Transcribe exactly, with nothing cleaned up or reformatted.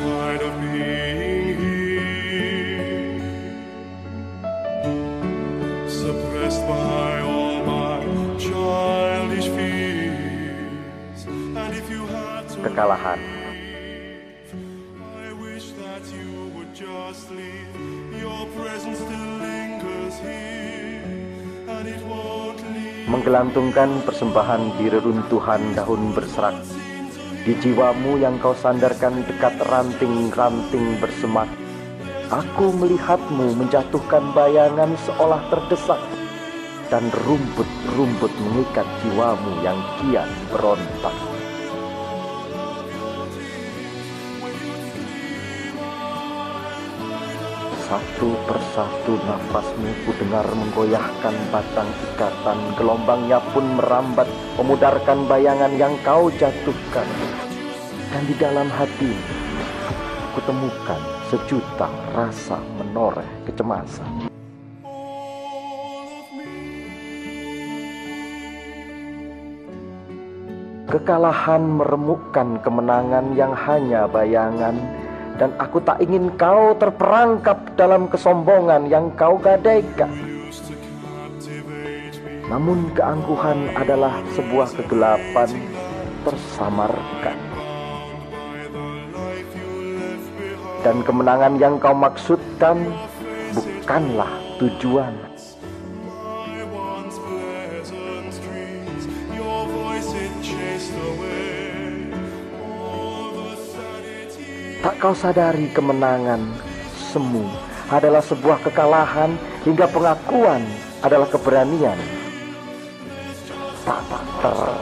spite of being here, suppressed by all my childish fears. And if you had to Kekalahan. leave, I wish that you would just leave. Your presence still lingers here, and it won't leave. Menggelantungkan persembahan di reruntuhan daun berserak, di jiwamu yang kau sandarkan dekat ranting-ranting bersemak. Aku melihatmu menjatuhkan bayangan seolah terdesak, dan rumput-rumput mengikat jiwamu yang kian berontak. Satu persatu nafasmu ku dengar menggoyahkan batang ikatan. Gelombangnya pun merambat, memudarkan bayangan yang kau jatuhkan. Dan di dalam hatimu ku temukan sejuta rasa menoreh kecemasan. Kekalahan meremukkan kemenangan yang hanya bayangan. Dan aku tak ingin kau terperangkap dalam kesombongan yang kau gadaikan. Namun keangkuhan adalah sebuah kegelapan tersamarkan. Dan kemenangan yang kau maksudkan bukanlah tujuan. Tak kau sadari kemenangan semu adalah sebuah kekalahan, hingga pengakuan adalah keberanian. Tak tak ter